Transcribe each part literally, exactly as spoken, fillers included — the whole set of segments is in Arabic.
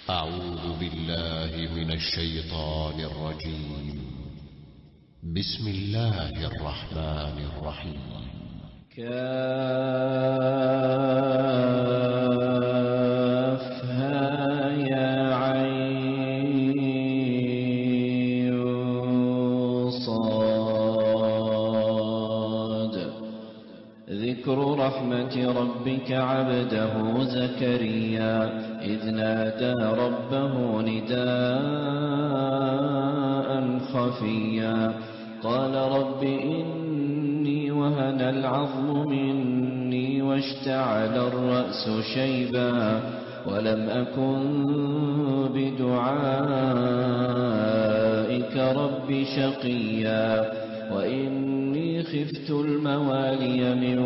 أعوذ بالله من الشيطان الرجيم. بسم الله الرحمن الرحيم. كافها يا عين صاد. ذكر رحمة ربك عبده زكريا إذ نادى ربه نداء خفيا قال رب إني وهن العظم مني واشتعل الرأس شيبا ولم أكن بدعائك رب شقيا وإني خفت الموالي من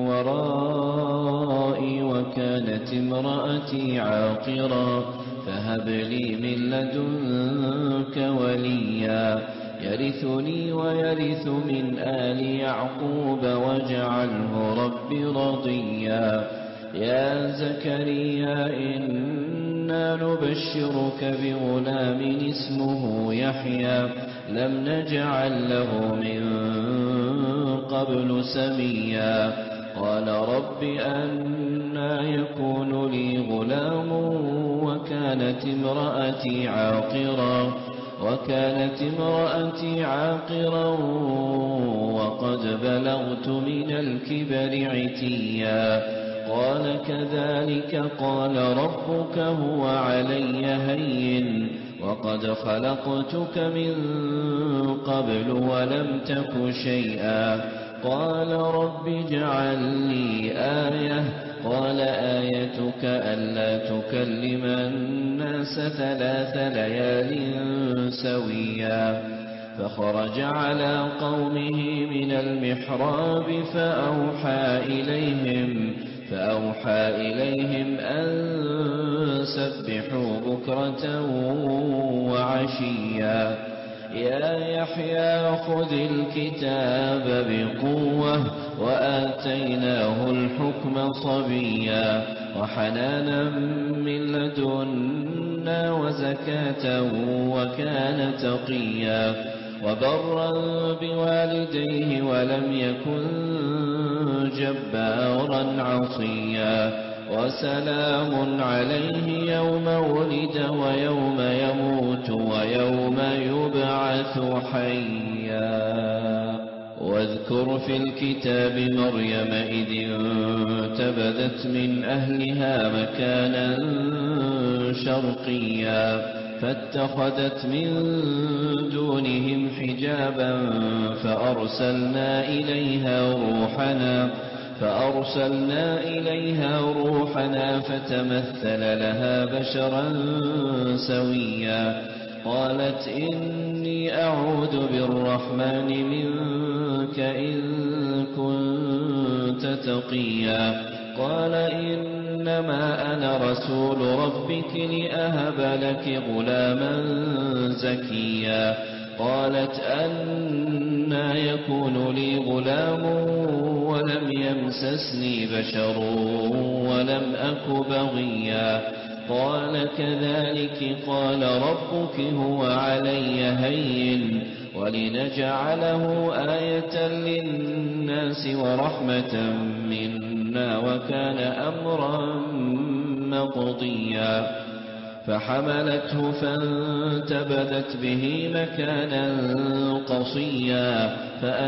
ورائي وكانت امرأتي عاقرا فهب لي من لدنك وليا يرثني ويرث من آل يعقوب واجعله رب رضيا. يا زكريا إنا نبشرك بغلام اسمه يحيى لم نجعل له من قبل سميا قال رب أنى يكون لي غلام وكانت امرأتي عاقرا وكانت امرأتي عاقرا وقد بلغت من الكبر عتيا قال كذلك قال ربك هو علي هين وقد خلقتك من قبل ولم تك شيئا قال رب اجعل لي آية قال آيتك ألا تكلم الناس ثلاث ليال سويا فخرج على قومه من المحراب فأوحى إليهم فأوحى إليهم أن سبحوا بكرة وعشيا يا يحيى خذ الكتاب بقوة وآتيناه الحكم صبيا وحنانا من لدنا وزكاة وكان تقيا وبرا بوالديه ولم يكن جبارا عصيا وسلام عليه يوم ولد ويوم يموت ويوم يبعث حيا. واذكر في الكتاب مريم إذ انتبذت من أهلها مكانا شرقيا فاتخذت من دونهم حجابا فأرسلنا إليها روحنا فأرسلنا إليها روحنا فتمثل لها بشرا سويا قالت إني أعوذ بالرحمن منك إن كنت تقيا قال إنما أنا رسول ربك لأهب لك غلاما زكيا قالت أنى يكون لي غلام ولم يمسسني بشر ولم أك بغيا قال كذلك قال ربك هو علي هين ولنجعله آية للناس ورحمة منا وكان أمرا مقضيا فحملته فانتبذت به مكانا قصيا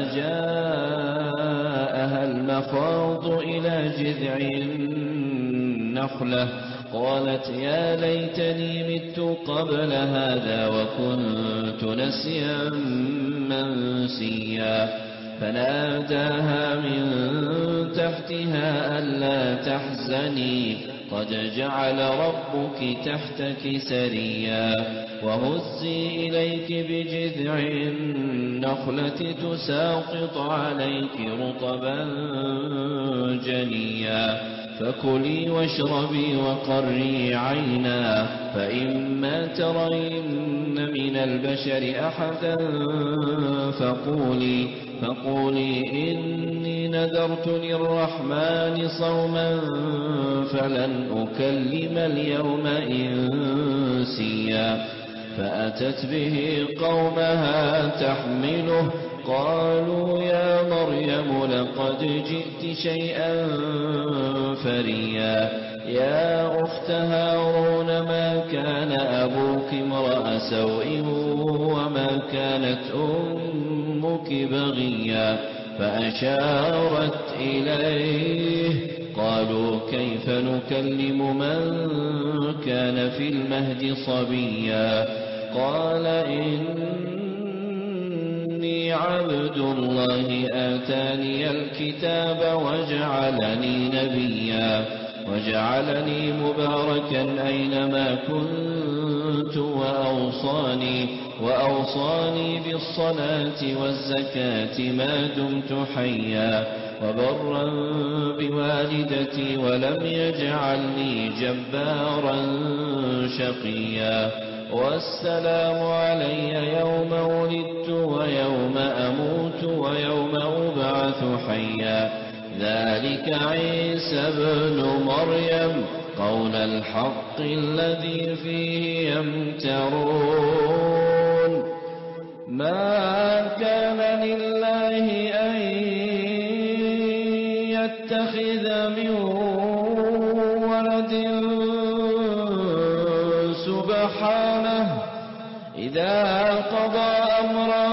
فأجاءها المخاض إلى جذع النخلة قالت يا ليتني مت قبل هذا وكنت نسيا منسيا فناداها من تحتها ألا تحزني قد جعل ربك تحتك سريا وهزي إليك بجذع النخلة تساقط عليك رطبا جنيا فكلي واشربي وقري عينا فإما ترين من البشر أحدا فقولي فقولي إني نذرت للرحمن صوما فلن أكلم اليوم فأتت به قومها تحمله قالوا يا مريم لقد جئت شيئا فريا يا أخت هارون ما كان أبوك امرأ سوء وما كانت أمك بغيا فأشارت إليه قالوا كيف نكلم من كان في المهد صبيا قال إني عبد الله آتاني الكتاب وجعلني نبيا وجعلني مباركا أينما كنت وأوصاني, وأوصاني بالصلاة والزكاة ما دمت حيا وبرا بوالدتي ولم يجعلني جبارا شقيا والسلام علي يوم ولدت ويوم أموت ويوم أبعث حيا ذلك عيسى ابن مريم قول الحق الذي فيه يمترون ما كان لله أن يتخذ من ولد سبحانه إذا قضى أمرا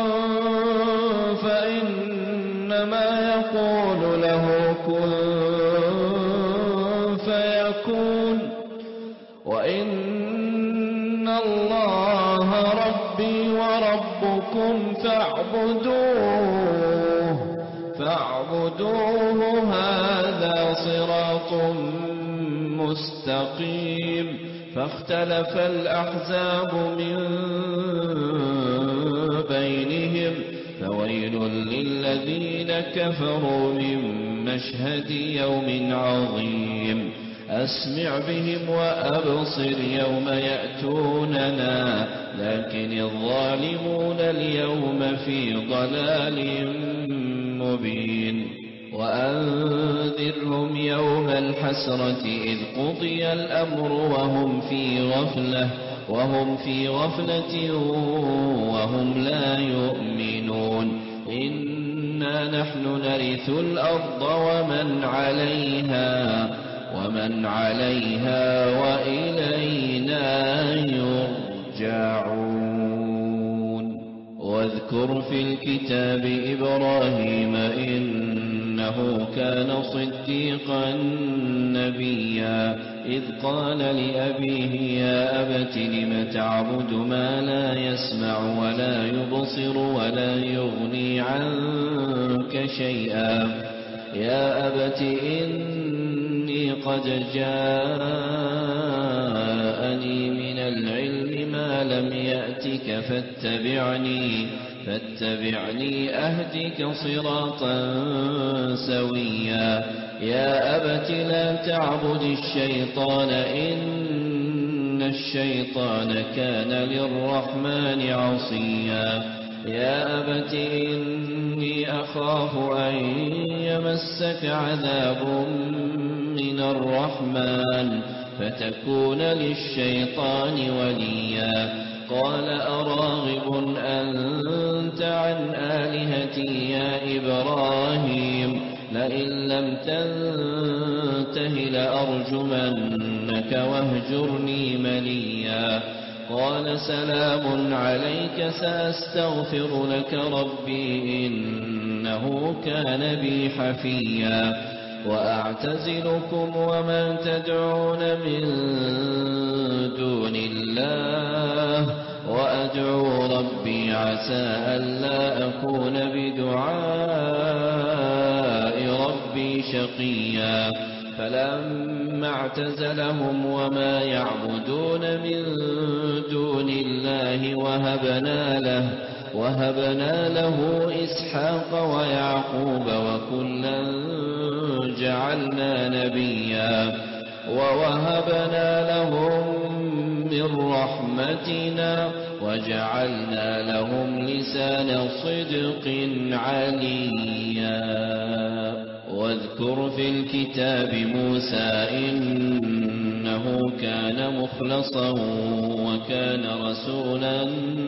فإنما يقول له كن فيكون وإن الله ربي وربكم فاعبدوه فاعبدوه هذا صراط مستقيم فاختلف الأحزاب من بينهم فويل للذين كفروا من مشهد يوم عظيم أسمع بهم وأبصر يوم يأتوننا لكن الظالمون اليوم في ضلال مبين وأنذرهم يوم الحسرة إذ قضي الأمر وهم في غفلة وهم في غفلة وهم لا يؤمنون إنا نحن نرث الأرض ومن عليها ومن عليها وإلينا يرجعون واذكر في الكتاب إبراهيم إنه كان صديقا نبيا إذ قال لأبيه يا أبت لم تعبد ما لا يسمع ولا يبصر ولا يغني عنك شيئا يا أبت إني قد جاءني من العلم ما لم يأتك فاتبعني فاتبعني أهدك صراطا سويا يا أبت لا تعبد الشيطان إن الشيطان كان للرحمن عصيا يا أبت إني أخاف أن يمسك عذاب من الرحمن فتكون للشيطان وليا قال أراغب أنت عن آلهتي يا إبراهيم لئن لم تنته لأرجمنك واهجرني مليا قال سلام عليك سأستغفر لك ربي إنه كان بي حفيا وأعتزلكم وما تدعون من دون الله وأدعو ربي عسى ألا أكون بدعاء ربي شقيا فلما اعتزلهم وما يعبدون من دون الله وهبنا له وهبنا له إسحاق ويعقوب وكلا جعلنا نبيا ووهبنا لهم من رحمتنا وجعلنا لهم لسان صدق عليا واذكر في الكتاب موسى إنه كان مخلصا وكان رسولا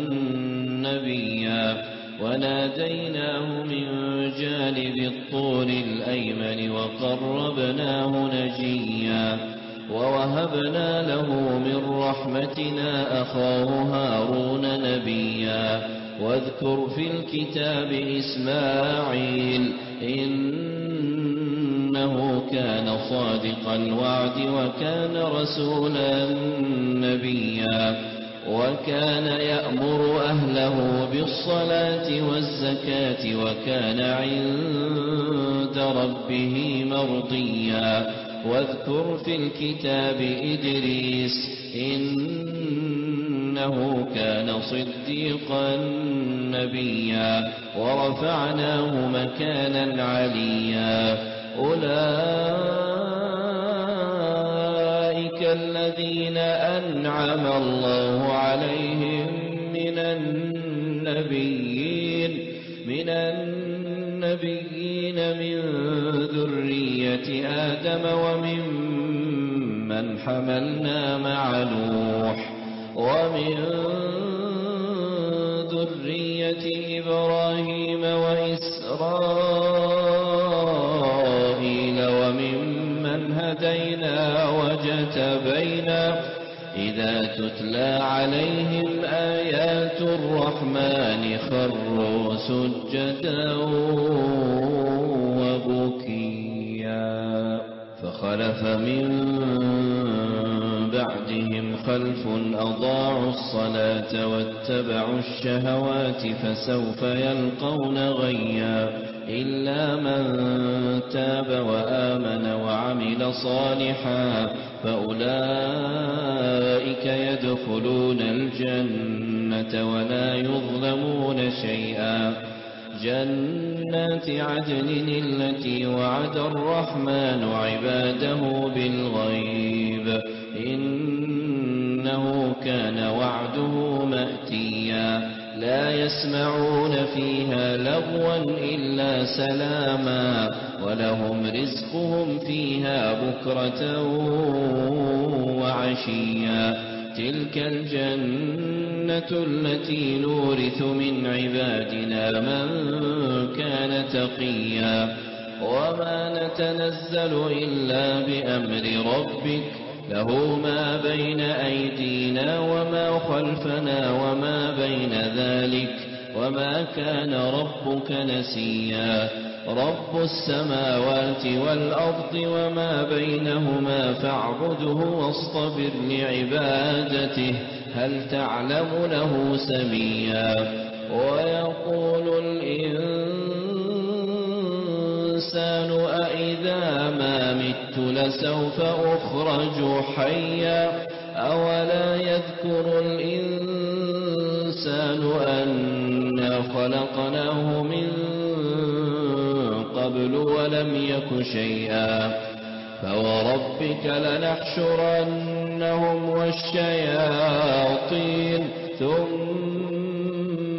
نبيا وناديناه من جانب الطور الأيمن وقربناه نجيا ووهبنا له من رحمتنا أخاه هارون نبيا واذكر في الكتاب إسماعيل إنه كان صادق الوعد وكان رسولا نبيا وكان يأمر أهله بالصلاة والزكاة وكان عند ربه مرضيا واذكر في الكتاب إدريس إنه كان صديقا نبيا ورفعناه مكانا عليا أولئك الذين أنعم الله عليهم من النبيين من النبيين من ذرية آدم وممن حملنا مع نوح ومن ذرية إبراهيم وإسرائيل وممن هدينا وجتبينا إذا تتلى عليهم آيات الرحمن خروا سجدا وبكيا فخلف من بعدهم خلف أضاعوا الصلاة واتبعوا الشهوات فسوف يلقون غيا إلا من تاب وآمن وعمل صالحا فأولئك يدخلون الجنة ولا يظلمون شيئا جنات عدن التي وعد الرحمن عباده بالغيب إنه كان وعده مأتيا لا يسمعون فيها لغوا إلا سلاما ولهم رزقهم فيها بكرة وعشيا تلك الجنة التي نورث من عبادنا من كان تقيا وما نتنزل إلا بأمر ربك له ما بين أيدينا وما خلفنا وما بين ذلك وما كان ربك نسيا رب السماوات والأرض وما بينهما فاعبده واصطبر لعبادته هل تعلم له سميا ويقول الإنسان أإذا ما مت لسوف أخرج حيا أولا يذكر الإنسان أنا خلقناه من قبل ولم يك شيئا فوربك لنحشرنهم والشياطين ثم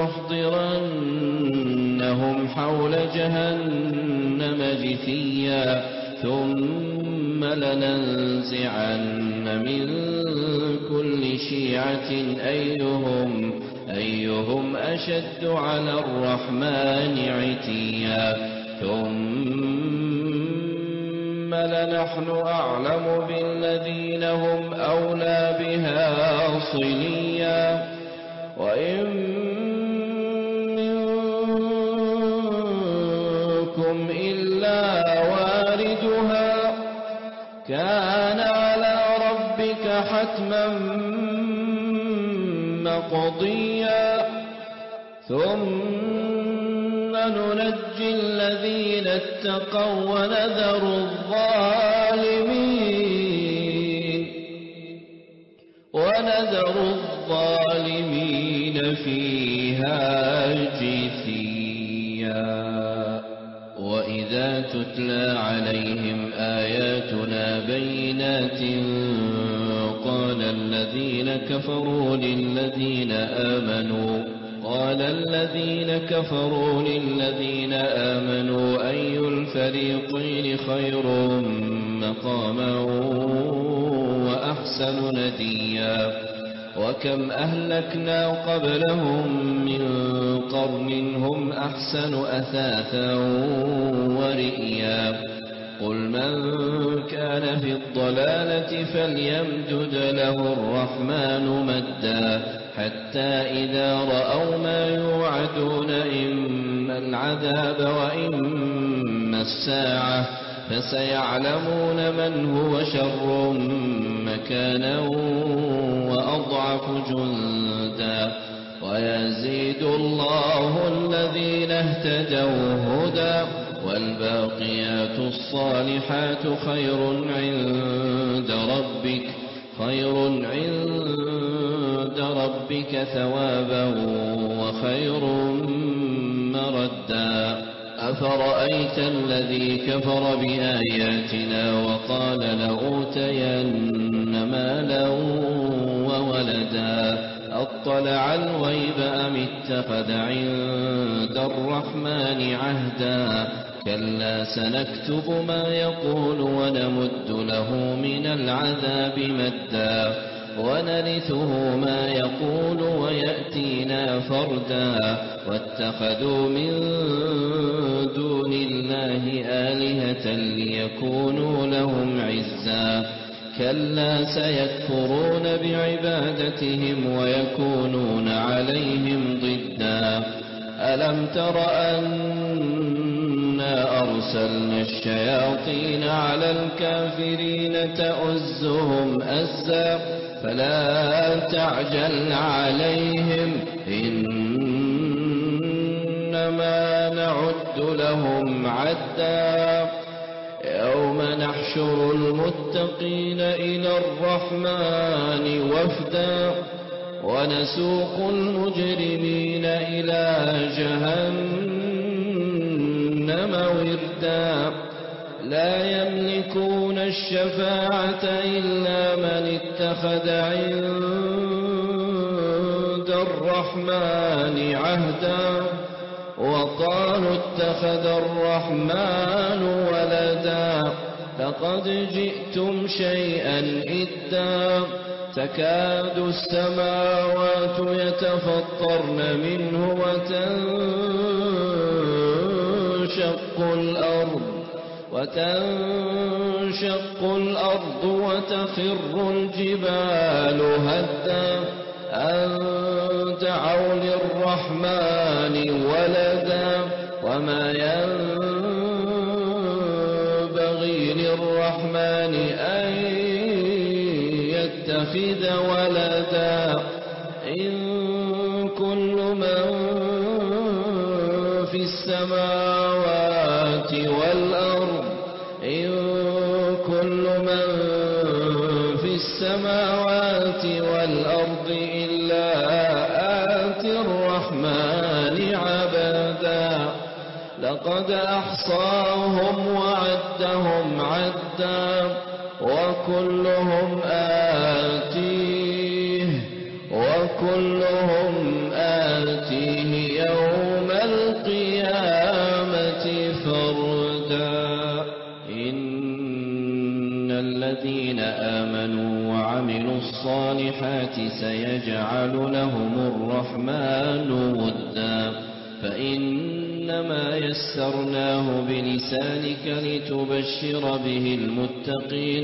لنحضرنهم حول جهنم جثيا ثم لننزعن من كل شيعة أيهم أيهم أشد على الرحمن عتيا ثم لنحن أعلم بالذين هم أولى بها صليا وإن منكم إلا واردها كان على ربك حتما مقضيا ثم ننجي الذين اتقوا ونذر الظالمين ونذر الظالمين فيها جثيا وإذا تتلى عليهم آياتنا بينات قال الذين كفروا للذين آمنوا قال الذين كفروا للذين آمنوا أي الفريقين خير مقاما وأحسن نديا وكم أهلكنا قبلهم من قرن هم أحسن أثاثا ورئيا قل من كان في الضلالة فليمدد له الرحمن مدا حتى إذا رأوا ما يوعدون إما العذاب وإما الساعة فسيعلمون من هو شر مكانا وأضعف جندا ويزيد الله الذين اهتدوا هدى والباقيات الصالحات خير عند ربك خير عند ربك ثوابا وخير مردا أفرأيت الذي كفر بآياتنا وقال لأوتين مالا وولدا أطلع الغيب أم اتخذ عند الرحمن عهدا كلا سنكتب ما يقول ونمد له من العذاب مدا ونرثه ما يقول ويأتينا فردا واتخذوا من دون الله آلهة ليكونوا لهم عزا كلا سيكفرون بعبادتهم ويكونون عليهم ضدا ألم تر أنا أرسلنا الشياطين على الكافرين تؤزهم أزا فلا تعجل عليهم إنما نعد لهم عدا يوم نحشر المتقين إلى الرحمن وفدا ونسوق المجرمين إلى جهنم وردا لا يملكون الشفاعة إلا من اتخذ عند الرحمن عهدا وقالوا اتخذ الرحمن ولدا لقد جئتم شيئا إدا تكاد السماوات يتفطرن منه وتنشق الأرض وتنشق الأرض وتخر الجبال هدا أن دعوا للرحمن ولدا وما ينبغي للرحمن أن يتخذ ولدا إن كل من في السماوات والأرض إن كل من في السماوات والأرض إلا آتي الرحمن عبدا لقد أحصاهم وعدهم عدا وكلهم آتيه وكلهم آتيه يوم القيامة فردا إن الذين آمنوا وعملوا الصالحات سيجعل لهم الرحمن ودا فإنما يسرناه بلسانك لتبشر به المتقين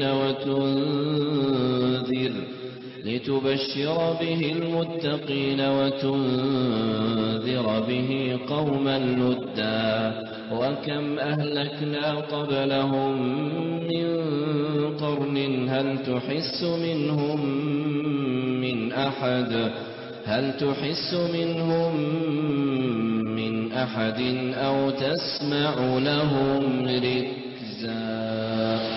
وتنذر لتبشر به المتقين وتنذر به قوما لدا وكم أهلكنا قبلهم من قرن هل تحس منهم من أحد هل تحس منهم من أحد أو تسمع لهم ركزا